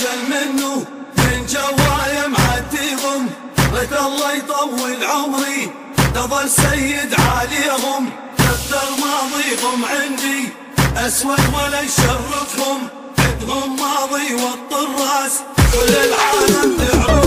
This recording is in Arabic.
اجل منه من جوايا معديهم، لك الله يطول عمري تظل سيد عليهم. كثر ماضيهم عندي اسود ولا يشرفهم، عندهم ماضي والطراس كل العالم تعرف.